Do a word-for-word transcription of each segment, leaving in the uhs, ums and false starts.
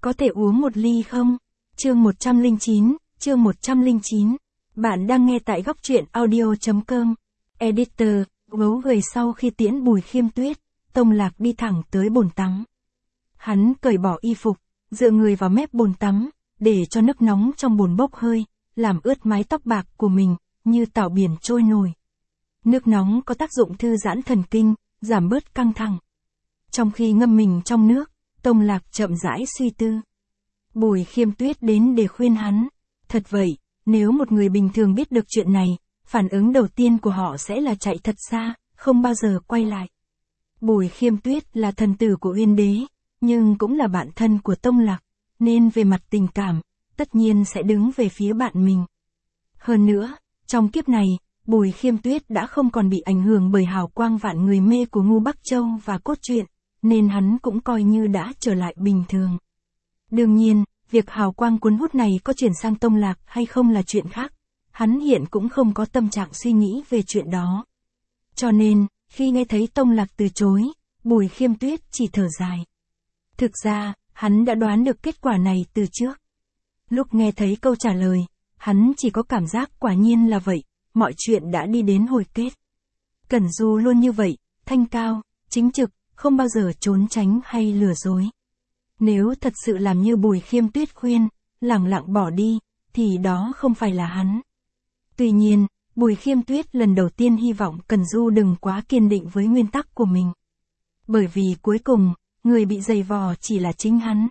Có thể uống một ly không? Chương một trăm lẻ chín, chương một trăm lẻ chín. Bạn đang nghe tại góc truyện audio chấm com. Editor, gấu gầy sau khi tiễn Bùi Khiêm Tuyết, Tông Lạc đi thẳng tới bồn tắm. Hắn cởi bỏ y phục, dựa người vào mép bồn tắm, để cho nước nóng trong bồn bốc hơi, làm ướt mái tóc bạc của mình, như tảo biển trôi nổi. Nước nóng có tác dụng thư giãn thần kinh, giảm bớt căng thẳng. Trong khi ngâm mình trong nước, Tông Lạc chậm rãi suy tư. Bùi Khiêm Tuyết đến để khuyên hắn. Thật vậy, nếu một người bình thường biết được chuyện này, phản ứng đầu tiên của họ sẽ là chạy thật xa, không bao giờ quay lại. Bùi Khiêm Tuyết là thần tử của Uyên Đế, nhưng cũng là bạn thân của Tông Lạc, nên về mặt tình cảm, tất nhiên sẽ đứng về phía bạn mình. Hơn nữa, trong kiếp này, Bùi Khiêm Tuyết đã không còn bị ảnh hưởng bởi hào quang vạn người mê của Ngu Bắc Châu và cốt truyện, nên hắn cũng coi như đã trở lại bình thường. Đương nhiên, việc hào quang cuốn hút này có chuyển sang Tông Lạc hay không là chuyện khác, hắn hiện cũng không có tâm trạng suy nghĩ về chuyện đó. Cho nên, khi nghe thấy Tông Lạc từ chối, Bùi Khiêm Tuyết chỉ thở dài. Thực ra, hắn đã đoán được kết quả này từ trước. Lúc nghe thấy câu trả lời, hắn chỉ có cảm giác quả nhiên là vậy, mọi chuyện đã đi đến hồi kết. Cẩn Du luôn như vậy, thanh cao, chính trực, không bao giờ trốn tránh hay lừa dối. Nếu thật sự làm như Bùi Khiêm Tuyết khuyên, lẳng lặng bỏ đi, thì đó không phải là hắn. Tuy nhiên, Bùi Khiêm Tuyết lần đầu tiên hy vọng Cẩn Du đừng quá kiên định với nguyên tắc của mình. Bởi vì cuối cùng, người bị giày vò chỉ là chính hắn.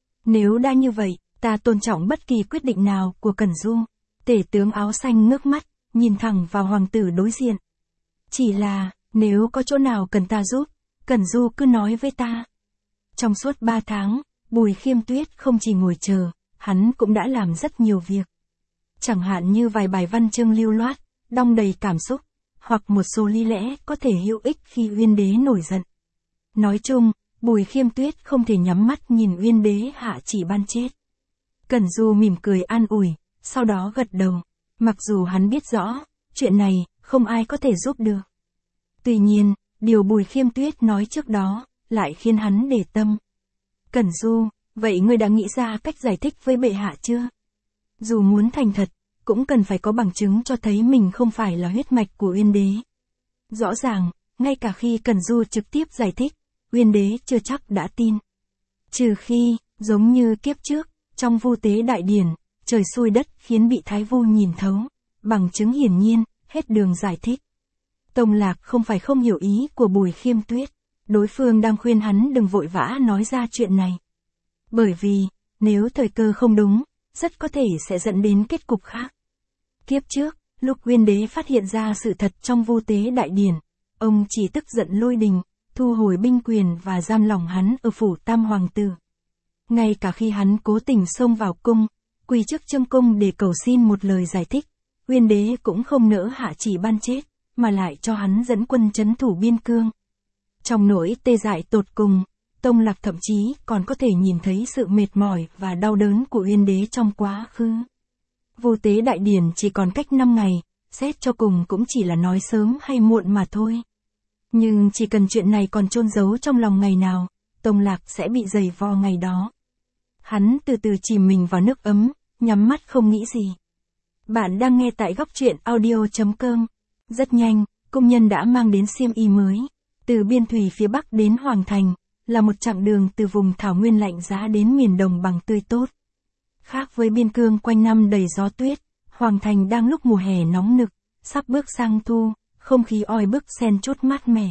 Nếu đã như vậy, ta tôn trọng bất kỳ quyết định nào của Cẩn Du. Tể tướng áo xanh ngước mắt, nhìn thẳng vào hoàng tử đối diện. Chỉ là, nếu có chỗ nào cần ta giúp, Cẩn Du cứ nói với ta. Trong suốt ba tháng, Bùi Khiêm Tuyết không chỉ ngồi chờ, hắn cũng đã làm rất nhiều việc. Chẳng hạn như vài bài văn chương lưu loát, đong đầy cảm xúc, hoặc một số lý lẽ có thể hữu ích khi Uyên Đế nổi giận. Nói chung, Bùi Khiêm Tuyết không thể nhắm mắt nhìn Uyên Đế hạ chỉ ban chết. Cẩn Du mỉm cười an ủi, sau đó gật đầu, mặc dù hắn biết rõ, chuyện này, không ai có thể giúp được. Tuy nhiên, điều Bùi Khiêm Tuyết nói trước đó, lại khiến hắn để tâm. Cẩn Du, vậy ngươi đã nghĩ ra cách giải thích với bệ hạ chưa? Dù muốn thành thật, cũng cần phải có bằng chứng cho thấy mình không phải là huyết mạch của Uyên Đế. Rõ ràng, ngay cả khi Cẩn Du trực tiếp giải thích, Uyên Đế chưa chắc đã tin. Trừ khi, giống như kiếp trước, trong Vu Tế Đại Điển, trời xui đất khiến bị Thái Vu nhìn thấu, bằng chứng hiển nhiên, hết đường giải thích. Tông Lạc không phải không hiểu ý của Bùi Khiêm Tuyết, đối phương đang khuyên hắn đừng vội vã nói ra chuyện này. Bởi vì, nếu thời cơ không đúng, rất có thể sẽ dẫn đến kết cục khác. Kiếp trước, lúc Uyên Đế phát hiện ra sự thật trong Vu Tế Đại Điển, ông chỉ tức giận lôi đình, thu hồi binh quyền và giam lỏng hắn ở phủ Tam Hoàng Tử. Ngay cả khi hắn cố tình xông vào cung, quỳ trước Trương cung để cầu xin một lời giải thích, Uyên Đế cũng không nỡ hạ chỉ ban chết, mà lại cho hắn dẫn quân trấn thủ biên cương. Trong nỗi tê dại tột cùng, Tông Lạc thậm chí còn có thể nhìn thấy sự mệt mỏi và đau đớn của Uyên Đế trong quá khứ. Vu Tế Đại Điển chỉ còn cách năm ngày, xét cho cùng cũng chỉ là nói sớm hay muộn mà thôi. Nhưng chỉ cần chuyện này còn chôn giấu trong lòng ngày nào, Tông Lạc sẽ bị giày vò ngày đó. Hắn từ từ chìm mình vào nước ấm, nhắm mắt không nghĩ gì. Bạn đang nghe tại góc truyện audio chấm com. Rất nhanh, công nhân đã mang đến xiêm y mới. Từ biên thủy phía bắc đến Hoàng Thành, là một chặng đường từ vùng thảo nguyên lạnh giá đến miền đồng bằng tươi tốt. Khác với biên cương quanh năm đầy gió tuyết, Hoàng Thành đang lúc mùa hè nóng nực, sắp bước sang thu, không khí oi bức xen chút mát mẻ.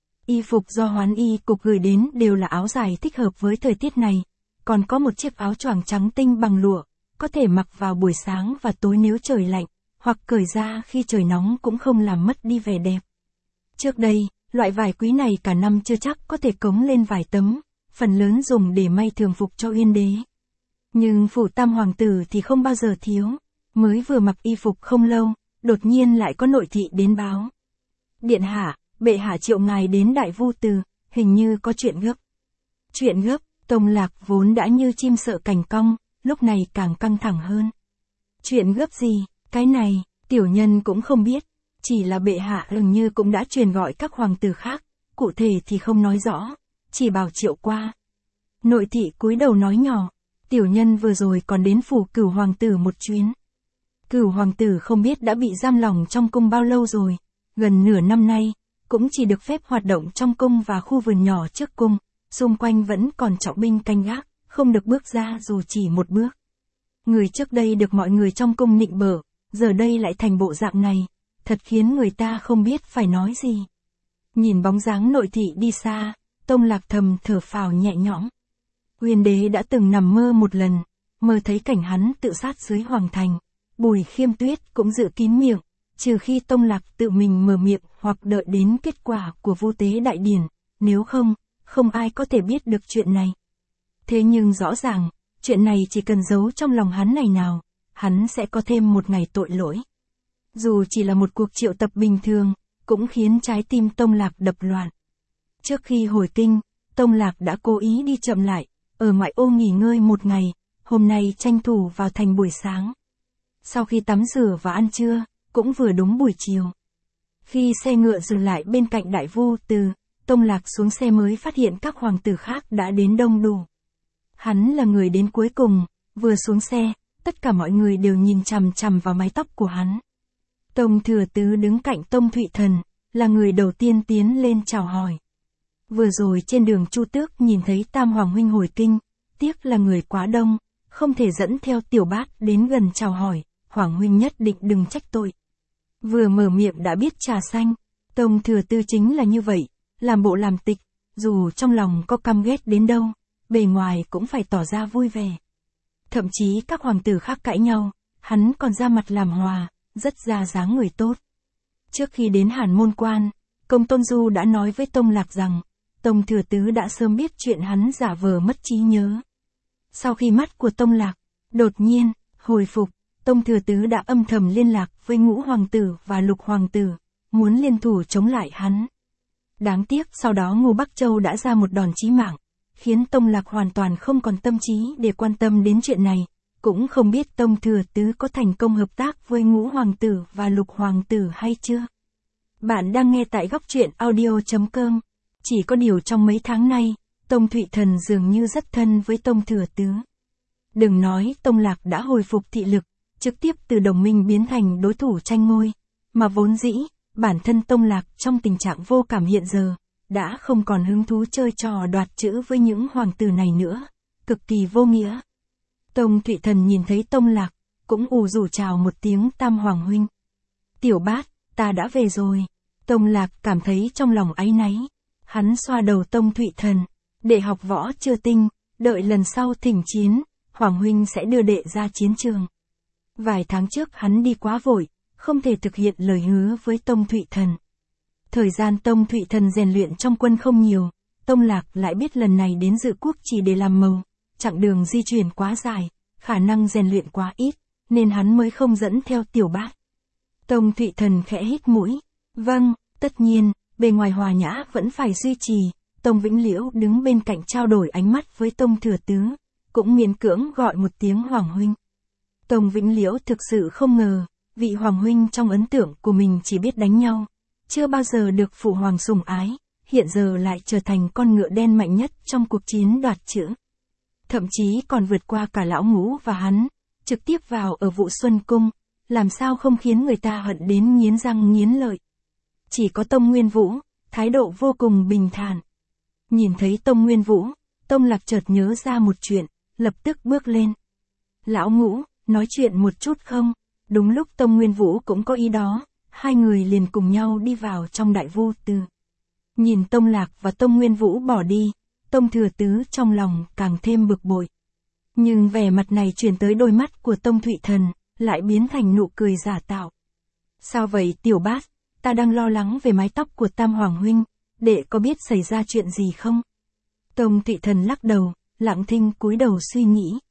Y phục do Hoán Y cục gửi đến đều là áo dài thích hợp với thời tiết này, còn có một chiếc áo choàng trắng tinh bằng lụa, có thể mặc vào buổi sáng và tối nếu trời lạnh, hoặc cởi ra khi trời nóng cũng không làm mất đi vẻ đẹp. Trước đây, loại vải quý này cả năm chưa chắc có thể cống lên vải tấm, phần lớn dùng để may thường phục cho Uyên Đế. Nhưng phủ Tam Hoàng Tử thì không bao giờ thiếu, mới vừa mặc y phục không lâu, đột nhiên lại có nội thị đến báo. Điện hạ, bệ hạ triệu ngài đến Đại Vu Từ, hình như có chuyện gấp. Chuyện gấp, Tông Lạc vốn đã như chim sợ cành cong, lúc này càng căng thẳng hơn. Chuyện gấp gì, cái này, tiểu nhân cũng không biết, chỉ là bệ hạ dường như cũng đã truyền gọi các hoàng tử khác, cụ thể thì không nói rõ, chỉ bảo triệu qua. Nội thị cúi đầu nói nhỏ, Tiểu nhân vừa rồi còn đến phủ Cửu hoàng tử một chuyến. Cửu hoàng tử không biết đã bị giam lỏng trong cung bao lâu rồi, gần nửa năm nay, cũng chỉ được phép hoạt động trong cung và khu vườn nhỏ trước cung, xung quanh vẫn còn trọng binh canh gác, không được bước ra dù chỉ một bước. Người trước đây được mọi người trong cung nịnh bợ, giờ đây lại thành bộ dạng này, thật khiến người ta không biết phải nói gì. Nhìn bóng dáng nội thị đi xa, Tông Lạc thầm thở phào nhẹ nhõm. Huyền đế đã từng nằm mơ một lần, mơ thấy cảnh hắn tự sát dưới hoàng thành. Bùi Khiêm Tuyết cũng giữ kín miệng, trừ khi Tông Lạc tự mình mở miệng hoặc đợi đến kết quả của vu tế đại điển, nếu không, không ai có thể biết được chuyện này. Thế nhưng rõ ràng, chuyện này chỉ cần giấu trong lòng hắn ngày nào, hắn sẽ có thêm một ngày tội lỗi. Dù chỉ là một cuộc triệu tập bình thường, cũng khiến trái tim Tông Lạc đập loạn. Trước khi hồi kinh, Tông Lạc đã cố ý đi chậm lại, ở ngoại ô nghỉ ngơi một ngày, hôm nay tranh thủ vào thành buổi sáng. Sau khi tắm rửa và ăn trưa, cũng vừa đúng buổi chiều. Khi xe ngựa dừng lại bên cạnh đại vu từ, Tông Lạc xuống xe mới phát hiện các hoàng tử khác đã đến đông đủ. Hắn là người đến cuối cùng, vừa xuống xe, tất cả mọi người đều nhìn chằm chằm vào mái tóc của hắn. Tông Thừa Tứ đứng cạnh Tông Thụy Thần, là người đầu tiên tiến lên chào hỏi. Vừa rồi trên đường Chu Tước nhìn thấy Tam Hoàng huynh hồi kinh, tiếc là người quá đông, không thể dẫn theo Tiểu Bát đến gần chào hỏi, Hoàng huynh nhất định đừng trách tội. Vừa mở miệng đã biết trà xanh, Tông Thừa Tư chính là như vậy, làm bộ làm tịch, dù trong lòng có căm ghét đến đâu, bề ngoài cũng phải tỏ ra vui vẻ. Thậm chí các hoàng tử khác cãi nhau, hắn còn ra mặt làm hòa, rất ra dáng người tốt. Trước khi đến Hàn Môn Quan, Công Tôn Du đã nói với Tông Lạc rằng, Tông Thừa Tứ đã sớm biết chuyện hắn giả vờ mất trí nhớ. Sau khi mắt của Tông Lạc, đột nhiên, hồi phục, Tông Thừa Tứ đã âm thầm liên lạc với Ngũ Hoàng tử và Lục Hoàng tử, muốn liên thủ chống lại hắn. Đáng tiếc sau đó Ngô Bắc Châu đã ra một đòn chí mạng, khiến Tông Lạc hoàn toàn không còn tâm trí để quan tâm đến chuyện này, cũng không biết Tông Thừa Tứ có thành công hợp tác với Ngũ Hoàng tử và Lục Hoàng tử hay chưa. Bạn đang nghe tại góc truyện audio chấm com. Chỉ có điều trong mấy tháng nay, Tông Thụy Thần dường như rất thân với Tông Thừa Tứ. Đừng nói Tông Lạc đã hồi phục thị lực, trực tiếp từ đồng minh biến thành đối thủ tranh ngôi, mà vốn dĩ, bản thân Tông Lạc trong tình trạng vô cảm hiện giờ, đã không còn hứng thú chơi trò đoạt chữ với những hoàng tử này nữa, cực kỳ vô nghĩa. Tông Thụy Thần nhìn thấy Tông Lạc, cũng ù rủ chào một tiếng Tam Hoàng huynh. Tiểu Bát, ta đã về rồi. Tông Lạc cảm thấy trong lòng áy náy. Hắn xoa đầu Tông Thụy Thần, đệ học võ chưa tinh, đợi lần sau thỉnh chiến, Hoàng huynh sẽ đưa đệ ra chiến trường. Vài tháng trước hắn đi quá vội, không thể thực hiện lời hứa với Tông Thụy Thần. Thời gian Tông Thụy Thần rèn luyện trong quân không nhiều, Tông Lạc lại biết lần này đến dự quốc chỉ để làm mầu, chặng đường di chuyển quá dài, khả năng rèn luyện quá ít, nên hắn mới không dẫn theo Tiểu Bát. Tông Thụy Thần khẽ hít mũi, vâng, tất nhiên, bề ngoài hòa nhã vẫn phải duy trì. Tông Vĩnh Liễu đứng bên cạnh trao đổi ánh mắt với Tông Thừa Tứ, cũng miễn cưỡng gọi một tiếng Hoàng huynh. Tông Vĩnh Liễu thực sự không ngờ, vị Hoàng huynh trong ấn tượng của mình chỉ biết đánh nhau, chưa bao giờ được phụ hoàng sủng ái, hiện giờ lại trở thành con ngựa đen mạnh nhất trong cuộc chiến đoạt chữ. Thậm chí còn vượt qua cả lão Ngũ và hắn, trực tiếp vào ở Vụ Xuân Cung, làm sao không khiến người ta hận đến nghiến răng nghiến lợi. Chỉ có Tông Nguyên Vũ, thái độ vô cùng bình thản. Nhìn thấy Tông Nguyên Vũ, Tông Lạc chợt nhớ ra một chuyện, lập tức bước lên. Lão Ngũ, nói chuyện một chút không? Đúng lúc Tông Nguyên Vũ cũng có ý đó, hai người liền cùng nhau đi vào trong đại vu từ. Nhìn Tông Lạc và Tông Nguyên Vũ bỏ đi, Tông Thừa Tứ trong lòng càng thêm bực bội. Nhưng vẻ mặt này chuyển tới đôi mắt của Tông Thụy Thần, lại biến thành nụ cười giả tạo. Sao vậy Tiểu Bát, ta đang lo lắng về mái tóc của Tam Hoàng huynh, đệ có biết xảy ra chuyện gì không? Tông Thụy Thần lắc đầu, lặng thinh cúi đầu suy nghĩ.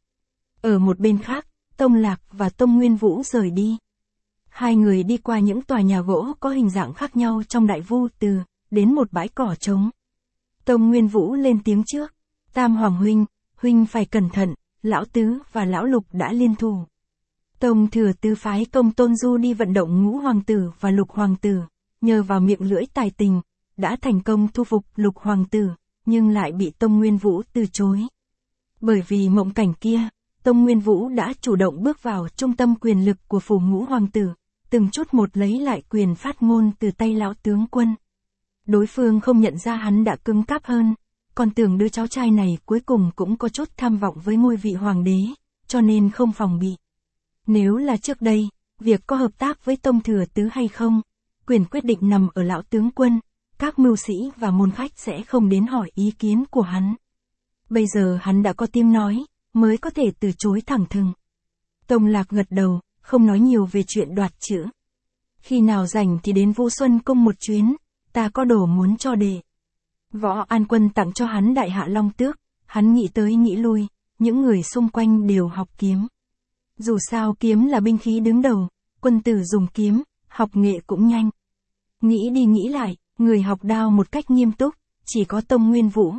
Ở một bên khác, Tông Lạc và Tông Nguyên Vũ rời đi. Hai người đi qua những tòa nhà gỗ có hình dạng khác nhau trong đại vu từ, đến một bãi cỏ trống. Tông Nguyên Vũ lên tiếng trước. Tam Hoàng huynh, huynh phải cẩn thận, lão Tứ và lão Lục đã liên thủ. Tông Thừa Tứ phái Công Tôn Du đi vận động Ngũ Hoàng tử và Lục Hoàng tử, nhờ vào miệng lưỡi tài tình, đã thành công thu phục Lục Hoàng tử, nhưng lại bị Tông Nguyên Vũ từ chối. Bởi vì mộng cảnh kia, Tông Nguyên Vũ đã chủ động bước vào trung tâm quyền lực của phủ ngũ hoàng tử, từng chút một lấy lại quyền phát ngôn từ tay lão tướng quân. Đối phương không nhận ra hắn đã cứng cáp hơn, còn tưởng đứa cháu trai này cuối cùng cũng có chút tham vọng với ngôi vị hoàng đế, cho nên không phòng bị. Nếu là trước đây, việc có hợp tác với Tông Thừa Tứ hay không, quyền quyết định nằm ở lão tướng quân, các mưu sĩ và môn khách sẽ không đến hỏi ý kiến của hắn. Bây giờ hắn đã có tiếng nói, mới có thể từ chối thẳng thừng. Tông Lạc gật đầu, không nói nhiều về chuyện đoạt chữ. Khi nào rảnh thì đến Vũ Xuân Cung một chuyến, ta có đồ muốn cho đệ. Võ An Quân tặng cho hắn đại hạ long tước, hắn nghĩ tới nghĩ lui, những người xung quanh đều học kiếm. Dù sao kiếm là binh khí đứng đầu, quân tử dùng kiếm, học nghệ cũng nhanh. Nghĩ đi nghĩ lại, người học đao một cách nghiêm túc, chỉ có Tông Nguyên Vũ.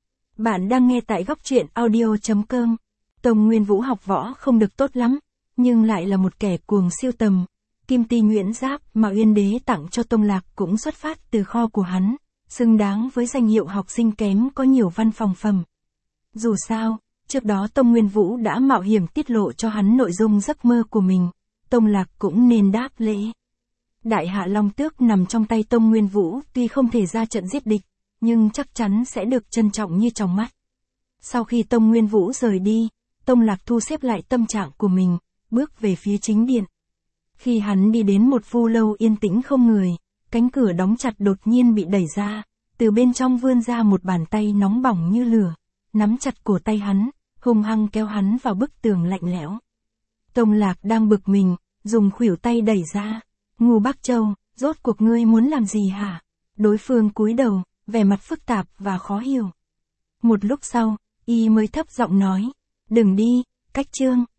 Bạn đang nghe tại góc truyện audio chấm com. Tông Nguyên Vũ học võ không được tốt lắm, nhưng lại là một kẻ cuồng siêu tầm. Kim ti nhuyễn giáp mà Uyên Đế tặng cho Tông Lạc cũng xuất phát từ kho của hắn, xứng đáng với danh hiệu học sinh kém có nhiều văn phòng phẩm. Dù sao, trước đó Tông Nguyên Vũ đã mạo hiểm tiết lộ cho hắn nội dung giấc mơ của mình, Tông Lạc cũng nên đáp lễ. Đại hạ long tước nằm trong tay Tông Nguyên Vũ, tuy không thể ra trận giết địch, nhưng chắc chắn sẽ được trân trọng như trong mắt. Sau khi Tông Nguyên Vũ rời đi, Tông Lạc thu xếp lại tâm trạng của mình, bước về phía chính điện. Khi hắn đi đến một vu lâu yên tĩnh không người, cánh cửa đóng chặt đột nhiên bị đẩy ra, từ bên trong vươn ra một bàn tay nóng bỏng như lửa, nắm chặt cổ tay hắn, hung hăng kéo hắn vào bức tường lạnh lẽo. Tông Lạc đang bực mình, dùng khuỷu tay đẩy ra. Ngô Bắc Châu, rốt cuộc ngươi muốn làm gì hả? Đối phương cúi đầu, vẻ mặt phức tạp và khó hiểu. Một lúc sau, y mới thấp giọng nói, đừng đi, Cách Chương.